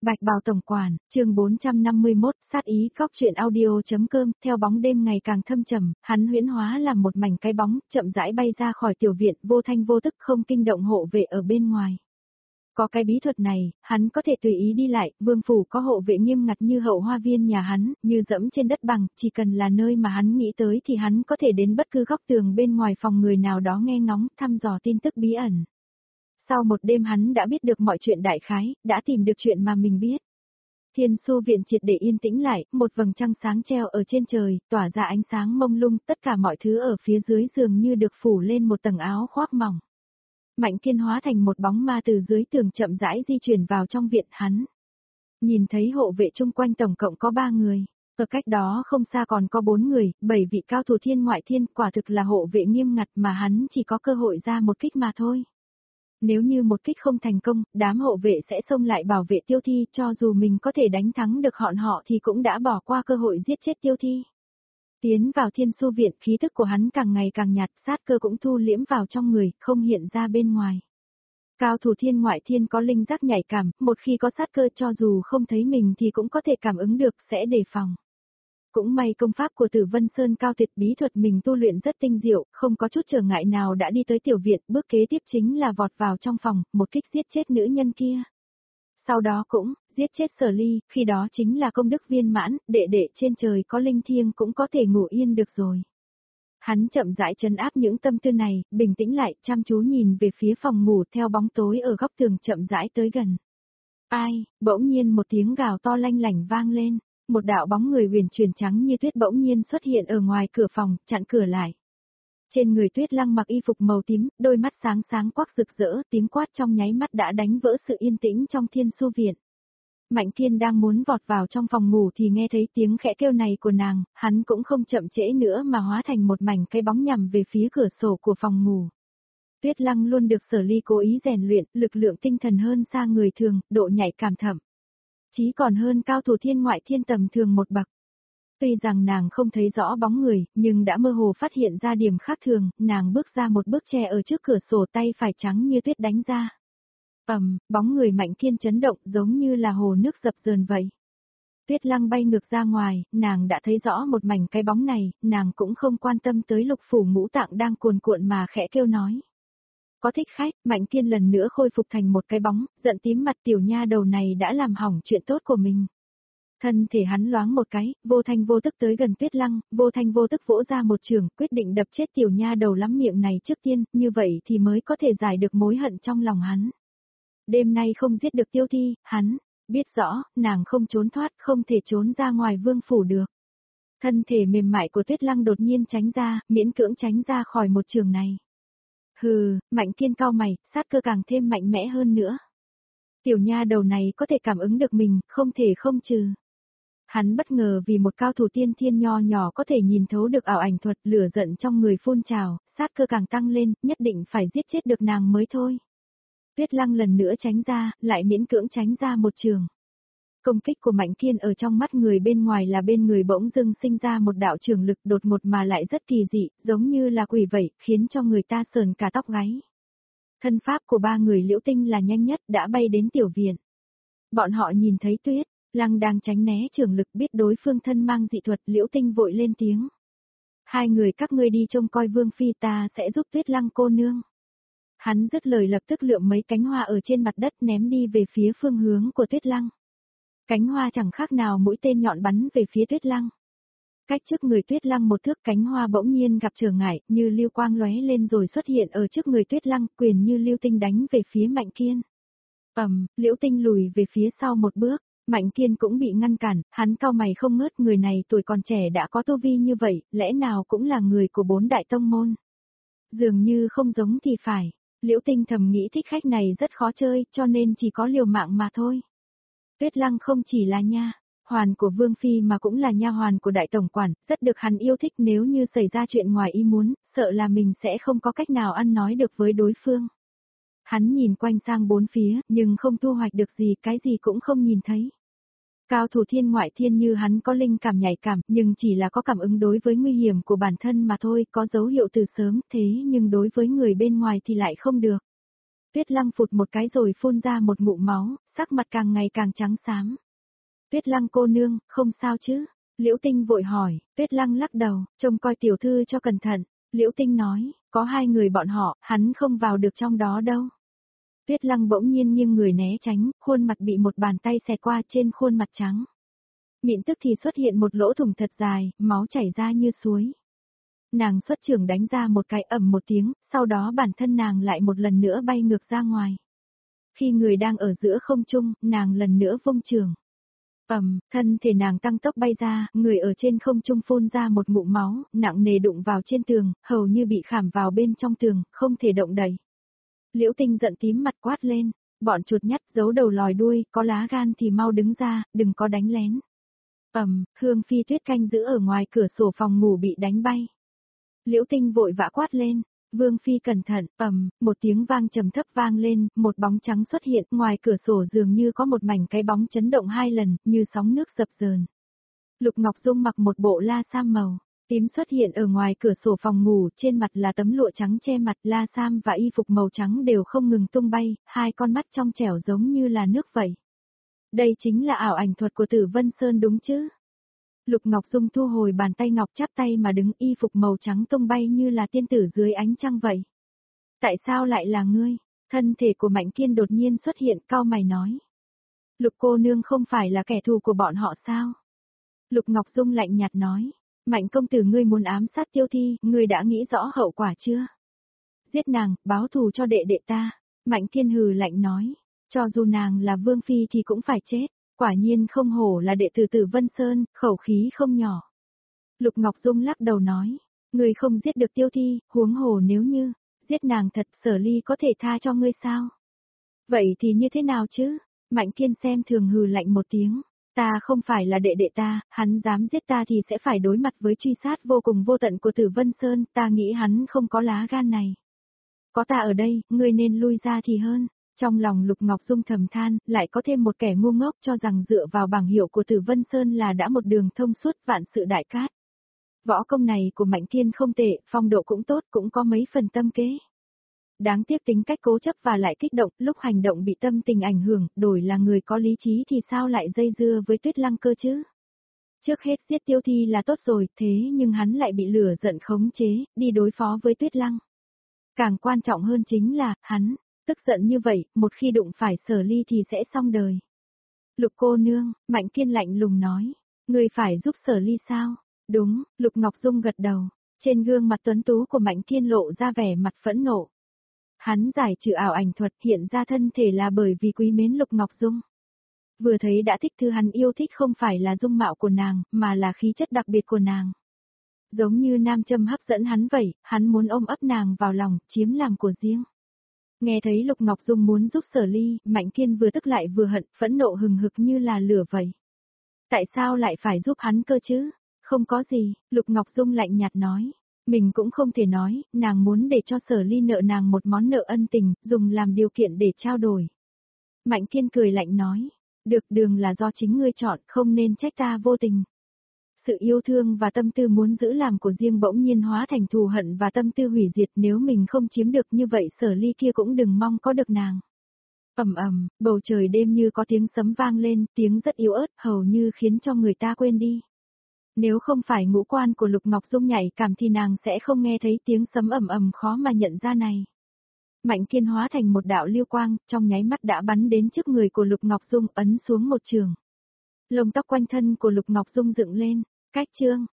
Bạch Bào tổng quản, chương 451, sát ý góc truyện audio.com, theo bóng đêm ngày càng thâm trầm, hắn huyễn hóa làm một mảnh cái bóng, chậm rãi bay ra khỏi tiểu viện, vô thanh vô tức không kinh động hộ vệ ở bên ngoài. Có cái bí thuật này, hắn có thể tùy ý đi lại, vương phủ có hộ vệ nghiêm ngặt như hậu hoa viên nhà hắn, như dẫm trên đất bằng, chỉ cần là nơi mà hắn nghĩ tới thì hắn có thể đến bất cứ góc tường bên ngoài phòng người nào đó nghe ngóng, thăm dò tin tức bí ẩn. Sau một đêm hắn đã biết được mọi chuyện đại khái, đã tìm được chuyện mà mình biết. Thiên Su viện triệt để yên tĩnh lại, một vầng trăng sáng treo ở trên trời, tỏa ra ánh sáng mông lung, tất cả mọi thứ ở phía dưới dường như được phủ lên một tầng áo khoác mỏng. Mạnh Kiên hóa thành một bóng ma từ dưới tường chậm rãi di chuyển vào trong viện hắn. Nhìn thấy hộ vệ chung quanh tổng cộng có 3 người, ở cách đó không xa còn có 4 người, 7 vị cao thủ thiên ngoại thiên, quả thực là hộ vệ nghiêm ngặt mà hắn chỉ có cơ hội ra một kích mà thôi. Nếu như một kích không thành công, đám hộ vệ sẽ xông lại bảo vệ Tiêu Thi, cho dù mình có thể đánh thắng được họ thì cũng đã bỏ qua cơ hội giết chết Tiêu Thi. Tiến vào Thiên Su viện, khí tức của hắn càng ngày càng nhạt, sát cơ cũng thu liễm vào trong người, không hiện ra bên ngoài. Cao thủ thiên ngoại thiên có linh giác nhạy cảm, một khi có sát cơ cho dù không thấy mình thì cũng có thể cảm ứng được, sẽ đề phòng. Cũng may công pháp của Tử Vân Sơn cao tuyệt, bí thuật mình tu luyện rất tinh diệu, không có chút trở ngại nào đã đi tới tiểu viện, bước kế tiếp chính là vọt vào trong phòng, một kích giết chết nữ nhân kia. Sau đó cũng, giết chết Sở Ly, khi đó chính là công đức viên mãn, đệ đệ trên trời có linh thiêng cũng có thể ngủ yên được rồi. Hắn chậm rãi trấn áp những tâm tư này, bình tĩnh lại, chăm chú nhìn về phía phòng ngủ theo bóng tối ở góc tường chậm rãi tới gần. Ai, bỗng nhiên một tiếng gào to lanh lảnh vang lên. Một đạo bóng người huyền chuyển trắng như tuyết bỗng nhiên xuất hiện ở ngoài cửa phòng, chặn cửa lại. Trên người Tuyết Lăng mặc y phục màu tím, đôi mắt sáng sáng quắc rực rỡ, tiếng quát trong nháy mắt đã đánh vỡ sự yên tĩnh trong Thiên Su viện. Mạnh Kiên đang muốn vọt vào trong phòng ngủ thì nghe thấy tiếng khẽ kêu này của nàng, hắn cũng không chậm trễ nữa mà hóa thành một mảnh cái bóng nhằm về phía cửa sổ của phòng ngủ. Tuyết Lăng luôn được Sở Ly cố ý rèn luyện, lực lượng tinh thần hơn xa người thường, độ nhạy cảm thậm chí còn hơn cao thủ thiên ngoại thiên tầm thường một bậc. Tuy rằng nàng không thấy rõ bóng người, nhưng đã mơ hồ phát hiện ra điểm khác thường, nàng bước ra một bước che ở trước cửa sổ, tay phải trắng như tuyết đánh ra. Bóng người Mạnh Kiên chấn động giống như là hồ nước dập dờn vậy. Tuyết Lăng bay ngược ra ngoài, nàng đã thấy rõ một mảnh cái bóng này, nàng cũng không quan tâm tới lục phủ ngũ tạng đang cuồn cuộn mà khẽ kêu nói. Có thích khách, Mạnh Kiên lần nữa khôi phục thành một cái bóng, giận tím mặt, tiểu nha đầu này đã làm hỏng chuyện tốt của mình. Thân thể hắn loáng một cái, vô thanh vô tức tới gần Tuyết Lăng, vô thanh vô tức vỗ ra một chưởng, quyết định đập chết tiểu nha đầu lắm miệng này trước tiên, như vậy thì mới có thể giải được mối hận trong lòng hắn. Đêm nay không giết được Tiêu Thi, hắn biết rõ, nàng không trốn thoát, không thể trốn ra ngoài vương phủ được. Thân thể mềm mại của Tuyết Lăng đột nhiên tránh ra, miễn cưỡng tránh ra khỏi một chưởng này. Hừ, Mạnh Kiên cau mày, sát cơ càng thêm mạnh mẽ hơn nữa. Tiểu nha đầu này có thể cảm ứng được mình, không thể không trừ. Hắn bất ngờ vì một cao thủ tiên thiên nho nhỏ có thể nhìn thấu được ảo ảnh thuật, lửa giận trong người phun trào, sát cơ càng tăng lên, nhất định phải giết chết được nàng mới thôi. Tuyết Lăng lần nữa tránh ra, lại miễn cưỡng tránh ra một trường. Công kích của Mạnh Kiên ở trong mắt người bên ngoài là bên người bỗng dưng sinh ra một đạo trường lực đột ngột mà lại rất kỳ dị, giống như là quỷ vậy, khiến cho người ta sờn cả tóc gáy. Thân pháp của 3 người Liễu Tinh là nhanh nhất, đã bay đến tiểu viện. Bọn họ nhìn thấy Tuyết Lăng đang tránh né trường lực, biết đối phương thân mang dị thuật, Liễu Tinh vội lên tiếng. 2 người các ngươi đi trông coi Vương Phi, ta sẽ giúp Tuyết Lăng cô nương. Hắn dứt lời lập tức lượm mấy cánh hoa ở trên mặt đất ném đi về phía phương hướng của Tuyết Lăng. Cánh hoa chẳng khác nào mũi tên nhọn bắn về phía Tuyết Lăng. Cách trước người Tuyết Lăng một thước, cánh hoa bỗng nhiên gặp trở ngại, như lưu quang lóe lên rồi xuất hiện ở trước người Tuyết Lăng, quyền như lưu tinh đánh về phía Mạnh Kiên. Liễu Tinh lùi về phía sau một bước, Mạnh Kiên cũng bị ngăn cản, hắn cau mày không ngớt, người này tuổi còn trẻ đã có tu vi như vậy, lẽ nào cũng là người của 4 đại tông môn. Dường như không giống thì phải, Liễu Tinh thầm nghĩ thích khách này rất khó chơi, cho nên chỉ có liều mạng mà thôi. Tuyết Lăng không chỉ là nha hoàn của Vương Phi mà cũng là nha hoàn của đại tổng quản, rất được hắn yêu thích, nếu như xảy ra chuyện ngoài ý muốn, sợ là mình sẽ không có cách nào ăn nói được với đối phương. Hắn nhìn quanh sang 4 phía, nhưng không thu hoạch được gì, cái gì cũng không nhìn thấy. Cao thủ thiên ngoại thiên như hắn có linh cảm nhạy cảm, nhưng chỉ là có cảm ứng đối với nguy hiểm của bản thân mà thôi, có dấu hiệu từ sớm, thế nhưng đối với người bên ngoài thì lại không được. Tuyết Lăng phụt một cái rồi phun ra một ngụm máu, sắc mặt càng ngày càng trắng xám. Tuyết Lăng cô nương, không sao chứ? Liễu Tinh vội hỏi, Tuyết Lăng lắc đầu, trông coi tiểu thư cho cẩn thận. Liễu Tinh nói, có hai người bọn họ, hắn không vào được trong đó đâu. Tuyết Lăng bỗng nhiên nghiêng người né tránh, khuôn mặt bị một bàn tay xẹt qua trên khuôn mặt trắng. Miệng tức thì xuất hiện một lỗ thủng thật dài, máu chảy ra như suối. Nàng xuất trưởng đánh ra một cái ầm một tiếng, sau đó bản thân nàng lại một lần nữa bay ngược ra ngoài. Khi người đang ở giữa không trung, nàng lần nữa vung trường. Thân thể nàng tăng tốc bay ra, người ở trên không trung phun ra một ngụm máu, nặng nề đụng vào trên tường, hầu như bị khảm vào bên trong tường, không thể động đậy. Liễu Tinh giận tím mặt quát lên, bọn chuột nhắt giấu đầu lòi đuôi, có lá gan thì mau đứng ra, đừng có đánh lén. Hương Phi Tuyết canh giữ ở ngoài cửa sổ phòng ngủ bị đánh bay. Liễu Tinh vội vã quát lên, Vương Phi cẩn thận, một tiếng vang trầm thấp vang lên, một bóng trắng xuất hiện, ngoài cửa sổ dường như có một mảnh cái bóng chấn động hai lần, như sóng nước dập dờn. Lục Ngọc Dung mặc một bộ la sam màu tím xuất hiện ở ngoài cửa sổ phòng ngủ, trên mặt là tấm lụa trắng che mặt, la sam và y phục màu trắng đều không ngừng tung bay, hai con mắt trong trẻo giống như là nước vậy. Đây chính là ảo ảnh thuật của Tử Vân Sơn đúng chứ? Lục Ngọc Dung thu hồi bàn tay ngọc chắp tay mà đứng, y phục màu trắng tung bay như là tiên tử dưới ánh trăng vậy. Tại sao lại là ngươi? Thân thể của Mạnh Kiên đột nhiên xuất hiện, cau mày nói. Lục cô nương không phải là kẻ thù của bọn họ sao? Lục Ngọc Dung lạnh nhạt nói. Mạnh công tử ngươi muốn ám sát Tiêu Thi, ngươi đã nghĩ rõ hậu quả chưa? Giết nàng, báo thù cho đệ đệ ta. Mạnh Kiên hừ lạnh nói. Cho dù nàng là Vương Phi thì cũng phải chết. Quả nhiên không hổ là đệ tử Tử Vân Sơn, khẩu khí không nhỏ. Lục Ngọc Dung lắc đầu nói, ngươi không giết được Tiêu Thi, huống hồ nếu như, giết nàng thật Sở Ly có thể tha cho ngươi sao? Vậy thì như thế nào chứ? Mạnh Kiên xem thường hừ lạnh một tiếng, ta không phải là đệ đệ ta, hắn dám giết ta thì sẽ phải đối mặt với truy sát vô cùng vô tận của Tử Vân Sơn, ta nghĩ hắn không có lá gan này. Có ta ở đây, ngươi nên lui ra thì hơn. Trong lòng Lục Ngọc Dung thầm than, lại có thêm một kẻ ngu ngốc cho rằng dựa vào bảng hiệu của Tử Vân Sơn là đã một đường thông suốt vạn sự đại cát. Võ công này của Mạnh Kiên không tệ, phong độ cũng tốt, cũng có mấy phần tâm kế. Đáng tiếc tính cách cố chấp và lại kích động, lúc hành động bị tâm tình ảnh hưởng, đổi là người có lý trí thì sao lại dây dưa với Tuyết Lăng cơ chứ? Trước hết giết Tiêu Thi là tốt rồi, thế nhưng hắn lại bị lửa giận khống chế, đi đối phó với Tuyết Lăng. Càng quan trọng hơn chính là, hắn tức giận như vậy, một khi đụng phải Sở Ly thì sẽ xong đời. Lục cô nương, Mạnh Kiên lạnh lùng nói, người phải giúp Sở Ly sao? Đúng, Lục Ngọc Dung gật đầu, trên gương mặt tuấn tú của Mạnh Kiên lộ ra vẻ mặt phẫn nộ. Hắn giải trừ ảo ảnh thuật hiện ra thân thể là bởi vì quý mến Lục Ngọc Dung. Vừa thấy đã thích, thứ hắn yêu thích không phải là dung mạo của nàng, mà là khí chất đặc biệt của nàng. Giống như nam châm hấp dẫn hắn vậy, hắn muốn ôm ấp nàng vào lòng, chiếm làm của riêng. Nghe thấy Lục Ngọc Dung muốn giúp Sở Ly, Mạnh Kiên vừa tức lại vừa hận, phẫn nộ hừng hực như là lửa vậy. Tại sao lại phải giúp hắn cơ chứ? Không có gì, Lục Ngọc Dung lạnh nhạt nói. Mình cũng không thể nói, nàng muốn để cho Sở Ly nợ nàng một món nợ ân tình, dùng làm điều kiện để trao đổi. Mạnh Kiên cười lạnh nói. Được, đường là do chính ngươi chọn, không nên trách ta vô tình. Sự yêu thương và tâm tư muốn giữ làm của riêng bỗng nhiên hóa thành thù hận và tâm tư hủy diệt, nếu mình không chiếm được như vậy Sở Ly kia cũng đừng mong có được nàng. Bầu trời đêm như có tiếng sấm vang lên, tiếng rất yếu ớt, hầu như khiến cho người ta quên đi. Nếu không phải ngũ quan của Lục Ngọc Dung nhạy cảm thì nàng sẽ không nghe thấy tiếng sấm khó mà nhận ra này. Mạnh Kiên hóa thành một đạo lưu quang, trong nháy mắt đã bắn đến trước người của Lục Ngọc Dung, ấn xuống một trường. Lông tóc quanh thân của Lục Ngọc Dung dựng lên, cách chương.